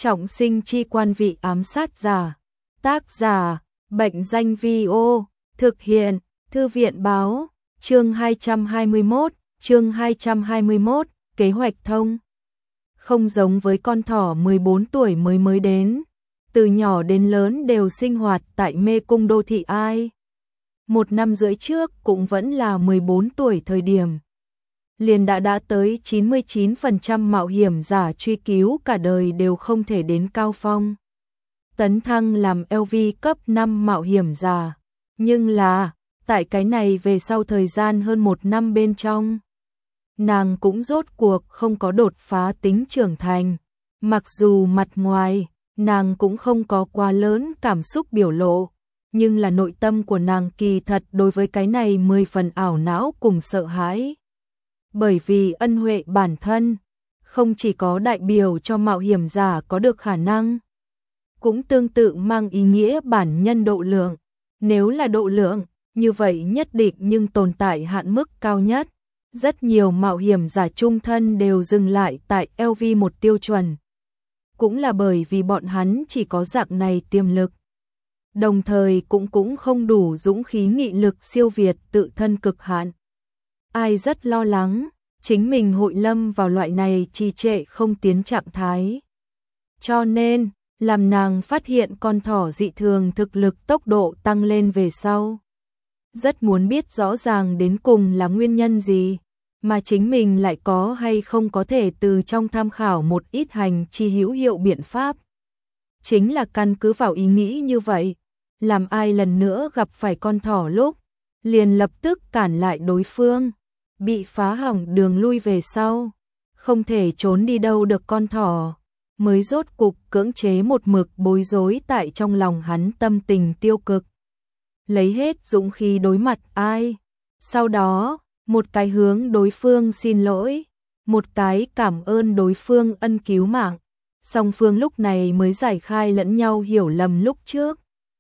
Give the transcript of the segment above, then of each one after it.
Trọng sinh chi quan vị ám sát giả. Tác giả, Bệnh danh Vi-ô, thực hiện, Thư viện báo, chương 221, kế hoạch thông. Không giống với con thỏ 14 tuổi mới đến, từ nhỏ đến lớn đều sinh hoạt tại mê cung đô thị ai. 1 năm rưỡi trước cũng vẫn là 14 tuổi thời điểm. Liền đã tới 99% mạo hiểm giả truy cứu cả đời đều không thể đến cao phong. Tấn thăng làm LV cấp 5 mạo hiểm giả. Nhưng là, tại cái này về sau thời gian hơn 1 năm bên trong, nàng cũng rốt cuộc không có đột phá tính trưởng thành. Mặc dù mặt ngoài, nàng cũng không có quá lớn cảm xúc biểu lộ, nhưng là nội tâm của nàng kỳ thật đối với cái này 10 phần ảo não cùng sợ hãi. Bởi vì ân huệ bản thân, không chỉ có đại biểu cho mạo hiểm giả có được khả năng, cũng tương tự mang ý nghĩa bản nhân độ lượng. Nếu là độ lượng, như vậy nhất định nhưng tồn tại hạn mức cao nhất. Rất nhiều mạo hiểm giả trung thân đều dừng lại tại LV1 tiêu chuẩn. Cũng là bởi vì bọn hắn chỉ có dạng này tiềm lực. Đồng thời cũng không đủ dũng khí nghị lực siêu việt tự thân cực hạn. Ai rất lo lắng, chính mình hội lâm vào loại này trì trệ không tiến trạng thái. Cho nên, làm nàng phát hiện con thỏ dị thường thực lực tốc độ tăng lên về sau. Rất muốn biết rõ ràng đến cùng là nguyên nhân gì, mà chính mình lại có hay không có thể từ trong tham khảo một ít hành chi hữu hiệu biện pháp. Chính là căn cứ vào ý nghĩ như vậy, làm ai lần nữa gặp phải con thỏ lúc, liền lập tức cản lại đối phương, bị phá hỏng đường lui về sau, không thể trốn đi đâu được con thỏ, mới rốt cục cưỡng chế một mực bối rối tại trong lòng hắn tâm tình tiêu cực. Lấy hết dũng khí đối mặt ai, sau đó, một cái hướng đối phương xin lỗi, một cái cảm ơn đối phương ân cứu mạng, song phương lúc này mới giải khai lẫn nhau hiểu lầm lúc trước.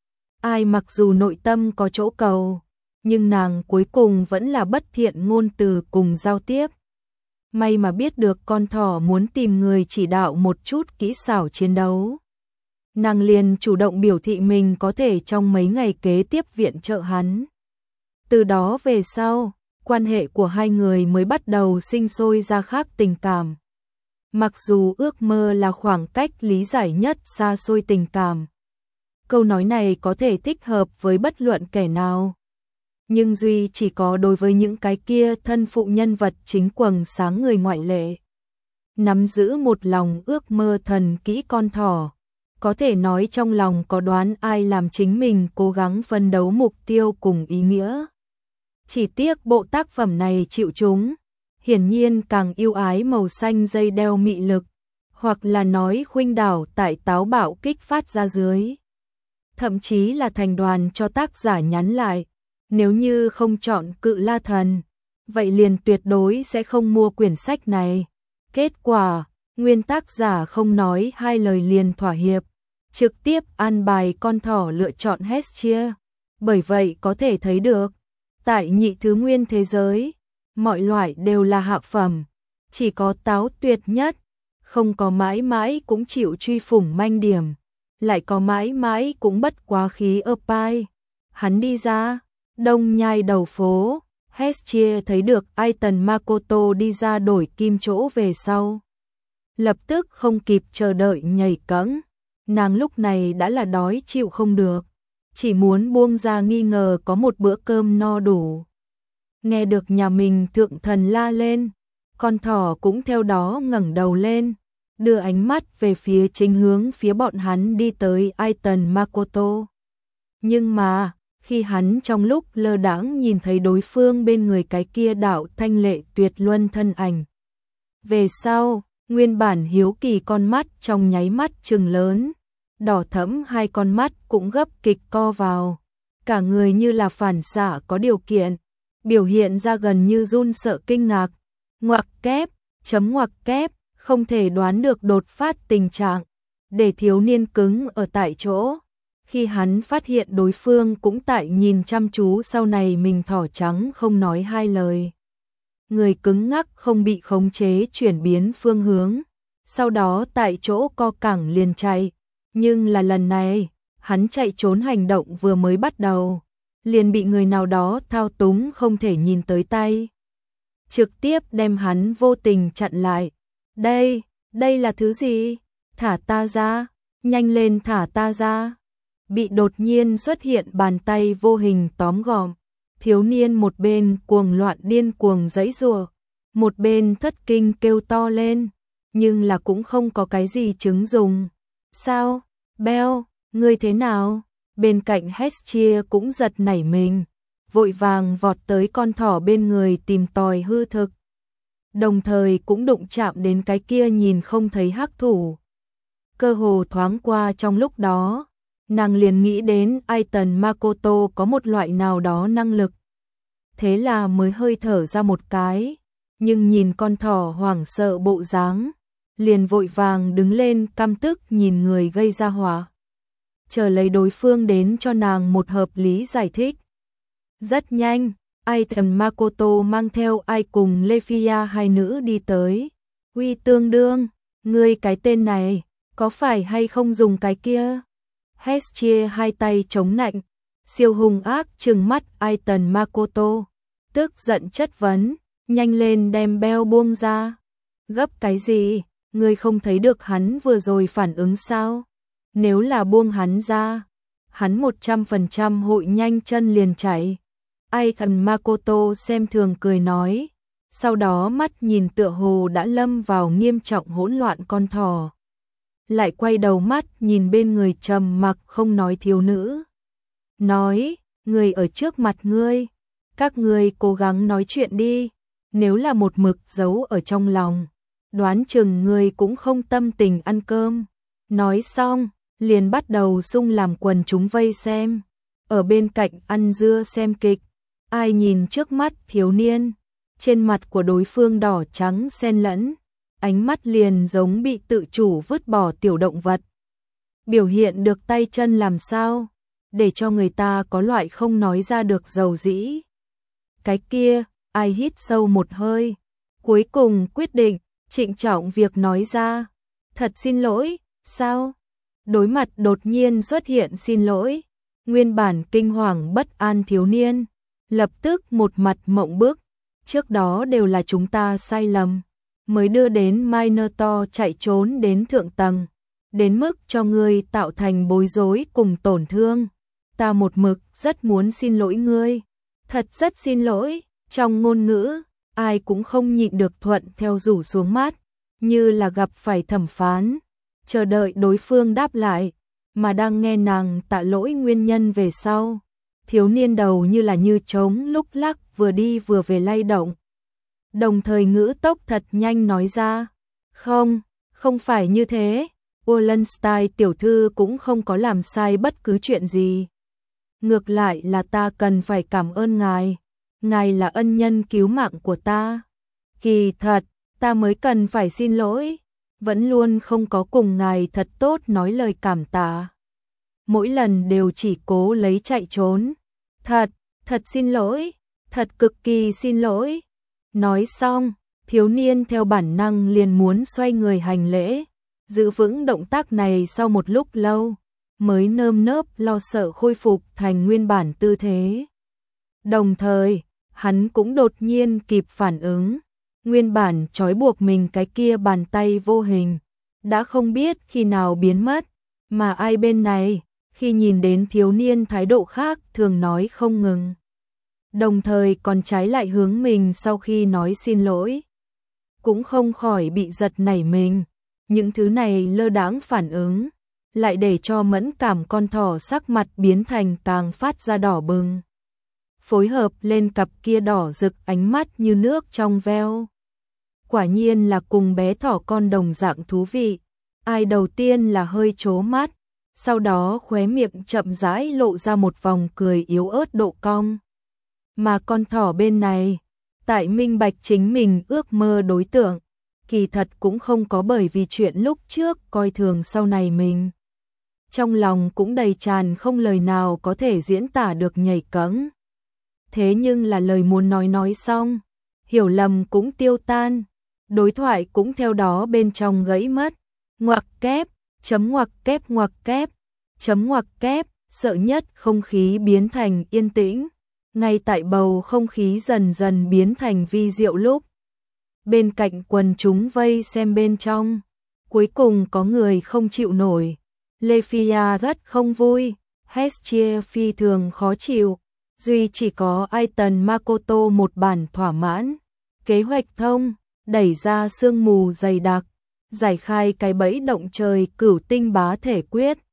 Ai mặc dù nội tâm có chỗ cầu, nhưng nàng cuối cùng vẫn là bất thiện ngôn từ cùng giao tiếp. May mà biết được con thỏ muốn tìm người chỉ đạo một chút kỹ xảo chiến đấu. Nàng liền chủ động biểu thị mình có thể trong mấy ngày kế tiếp viện trợ hắn. Từ đó về sau, quan hệ của hai người mới bắt đầu sinh sôi ra khác tình cảm. Mặc dù ước mơ là khoảng cách lý giải nhất xa xôi tình cảm. Câu nói này có thể thích hợp với bất luận kẻ nào. Nhưng duy chỉ có đối với những cái kia thân phụ nhân vật chính quầng sáng người ngoại lệ. Nắm giữ một lòng ước mơ thần kỹ con thỏ. Có thể nói trong lòng có đoán ai làm chính mình cố gắng phân đấu mục tiêu cùng ý nghĩa. Chỉ tiếc bộ tác phẩm này chịu chúng, hiển nhiên càng yêu ái màu xanh dây đeo mị lực, hoặc là nói khuynh đảo tại táo bạo kích phát ra dưới. Thậm chí là thành đoàn cho tác giả nhắn lại, nếu như không chọn Cự La Thần, vậy liền tuyệt đối sẽ không mua quyển sách này. Kết quả, nguyên tác giả không nói hai lời liền thỏa hiệp, trực tiếp an bài con thỏ lựa chọn Hestia. Bởi vậy có thể thấy được, tại nhị thứ nguyên thế giới, mọi loại đều là hạ phẩm, chỉ có táo tuyệt nhất, không có mãi mãi cũng chịu truy phủng manh điểm, lại có mãi mãi cũng bất quá khí ơ pai. Hắn đi ra, đông nhai đầu phố, Hestia thấy được Aiton Makoto đi ra đổi kim chỗ về sau. Lập tức không kịp chờ đợi nhảy cẫng, nàng lúc này đã là đói chịu không được, chỉ muốn buông ra nghi ngờ có một bữa cơm no đủ. Nghe được nhà mình thượng thần la lên, con thỏ cũng theo đó ngẩng đầu lên, đưa ánh mắt về phía chính hướng phía bọn hắn đi tới Aiton Makoto. Nhưng mà, khi hắn trong lúc lơ đãng nhìn thấy đối phương bên người cái kia đạo thanh lệ tuyệt luân thân ảnh. Về sau, nguyên bản hiếu kỳ con mắt trong nháy mắt trừng lớn, đỏ thẫm hai con mắt cũng gấp kịch co vào, cả người như là phản xạ có điều kiện, biểu hiện ra gần như run sợ kinh ngạc, ngoặc kép, chấm ngoặc kép, không thể đoán được đột phát tình trạng, để thiếu niên cứng ở tại chỗ. Khi hắn phát hiện đối phương cũng tại nhìn chăm chú sau này mình thỏ trắng không nói hai lời. Người cứng ngắc không bị khống chế chuyển biến phương hướng, sau đó tại chỗ co cẳng liền chạy. Nhưng là lần này, hắn chạy trốn hành động vừa mới bắt đầu, liền bị người nào đó thao túng không thể nhìn tới tay. Trực tiếp đem hắn vô tình chặn lại. Đây là thứ gì? Thả ta ra, nhanh lên thả ta ra. Bị đột nhiên xuất hiện bàn tay vô hình tóm gọn. Thiếu niên một bên cuồng loạn điên cuồng giãy giụa, một bên thất kinh kêu to lên, nhưng là cũng không có cái gì chứng dùng. Sao? Bell, ngươi thế nào? Bên cạnh Hestia cũng giật nảy mình, vội vàng vọt tới con thỏ bên người tìm tòi hư thực. Đồng thời cũng đụng chạm đến cái kia nhìn không thấy hắc thủ. Cơ hồ thoáng qua trong lúc đó, nàng liền nghĩ đến Aiton Makoto có một loại nào đó năng lực. Thế là mới hơi thở ra một cái, nhưng nhìn con thỏ hoảng sợ bộ dáng, liền vội vàng đứng lên căm tức nhìn người gây ra họa. Chờ lấy đối phương đến cho nàng một hợp lý giải thích. Rất nhanh, Aiton Makoto mang theo ai cùng Lephia hai nữ đi tới. Uy tương đương, ngươi cái tên này, có phải hay không dùng cái kia? Hestia hai tay chống nạnh, siêu hung ác trừng mắt Aiton Makoto, tức giận chất vấn, nhanh lên đem Bell buông ra. Gấp cái gì, ngươi không thấy được hắn vừa rồi phản ứng sao? Nếu là buông hắn ra, hắn 100% hội nhanh chân liền chạy. Aiton Makoto xem thường cười nói, sau đó mắt nhìn tựa hồ đã lâm vào nghiêm trọng hỗn loạn con thỏ. Lại quay đầu mắt nhìn bên người trầm mặc không nói thiếu nữ. Nói, người ở trước mặt ngươi, các ngươi cố gắng nói chuyện đi, nếu là một mực giấu ở trong lòng, đoán chừng ngươi cũng không tâm tình ăn cơm. Nói xong, liền bắt đầu sung làm quần chúng vây xem, ở bên cạnh ăn dưa xem kịch. Ai nhìn trước mắt thiếu niên, trên mặt của đối phương đỏ trắng xen lẫn, ánh mắt liền giống bị tự chủ vứt bỏ tiểu động vật. Biểu hiện được tay chân làm sao, để cho người ta có loại không nói ra được dầu dĩ. Cái kia, ai hít sâu một hơi, cuối cùng quyết định, trịnh trọng việc nói ra. Thật xin lỗi, sao? Đối mặt đột nhiên xuất hiện xin lỗi, nguyên bản kinh hoàng bất an thiếu niên, lập tức một mặt mộng bức, trước đó đều là chúng ta sai lầm, mới đưa đến Minotaur chạy trốn đến thượng tầng, đến mức cho ngươi tạo thành bối rối cùng tổn thương. Ta một mực rất muốn xin lỗi ngươi, thật rất xin lỗi. Trong ngôn ngữ, ai cũng không nhịn được thuận theo rủ xuống mắt, như là gặp phải thẩm phán, chờ đợi đối phương đáp lại, mà đang nghe nàng tạ lỗi nguyên nhân về sau. Thiếu niên đầu như là như trống lúc lắc vừa đi vừa về lay động. Đồng thời ngữ tốc thật nhanh nói ra. Không phải như thế. Wallenstein tiểu thư cũng không có làm sai bất cứ chuyện gì. Ngược lại là ta cần phải cảm ơn ngài. Ngài là ân nhân cứu mạng của ta. Kỳ thật, ta mới cần phải xin lỗi. Vẫn luôn không có cùng ngài thật tốt nói lời cảm tạ. Mỗi lần đều chỉ cố lấy chạy trốn. Thật xin lỗi, thật cực kỳ xin lỗi. Nói xong, thiếu niên theo bản năng liền muốn xoay người hành lễ, giữ vững động tác này sau một lúc lâu, mới nơm nớp lo sợ khôi phục thành nguyên bản tư thế. Đồng thời, hắn cũng đột nhiên kịp phản ứng, nguyên bản trói buộc mình cái kia bàn tay vô hình, đã không biết khi nào biến mất, mà ai bên này, khi nhìn đến thiếu niên thái độ khác thường nói không ngừng. Đồng thời còn trái lại hướng mình sau khi nói xin lỗi. Cũng không khỏi bị giật nảy mình, những thứ này lơ đãng phản ứng, lại để cho mẫn cảm con thỏ sắc mặt biến thành càng phát ra đỏ bừng. Phối hợp lên cặp kia đỏ rực ánh mắt như nước trong veo. Quả nhiên là cùng bé thỏ con đồng dạng thú vị. Ai đầu tiên là hơi trố mắt, sau đó khóe miệng chậm rãi lộ ra một vòng cười yếu ớt độ cong. Mà con thỏ bên này, tại minh bạch chính mình ước mơ đối tượng, kỳ thật cũng không có bởi vì chuyện lúc trước coi thường sau này mình. Trong lòng cũng đầy tràn không lời nào có thể diễn tả được nhảy cẫng. Thế nhưng là lời muốn nói xong, hiểu lầm cũng tiêu tan, Đối thoại cũng theo đó bên trong gãy mất. Ngoặc kép, chấm ngoặc kép ngoặc kép, chấm ngoặc kép, sợ nhất không khí biến thành yên tĩnh. Ngay tại bầu không khí dần dần biến thành vi diệu lúc bên cạnh quần chúng vây xem bên trong, cuối cùng có người không chịu nổi. Lefia rất không vui, Hestia phi thường khó chịu, duy chỉ có Aiton Makoto một bản thỏa mãn. Kế hoạch thông, đẩy ra sương mù dày đặc, giải khai cái bẫy động trời cửu tinh bá thể quyết.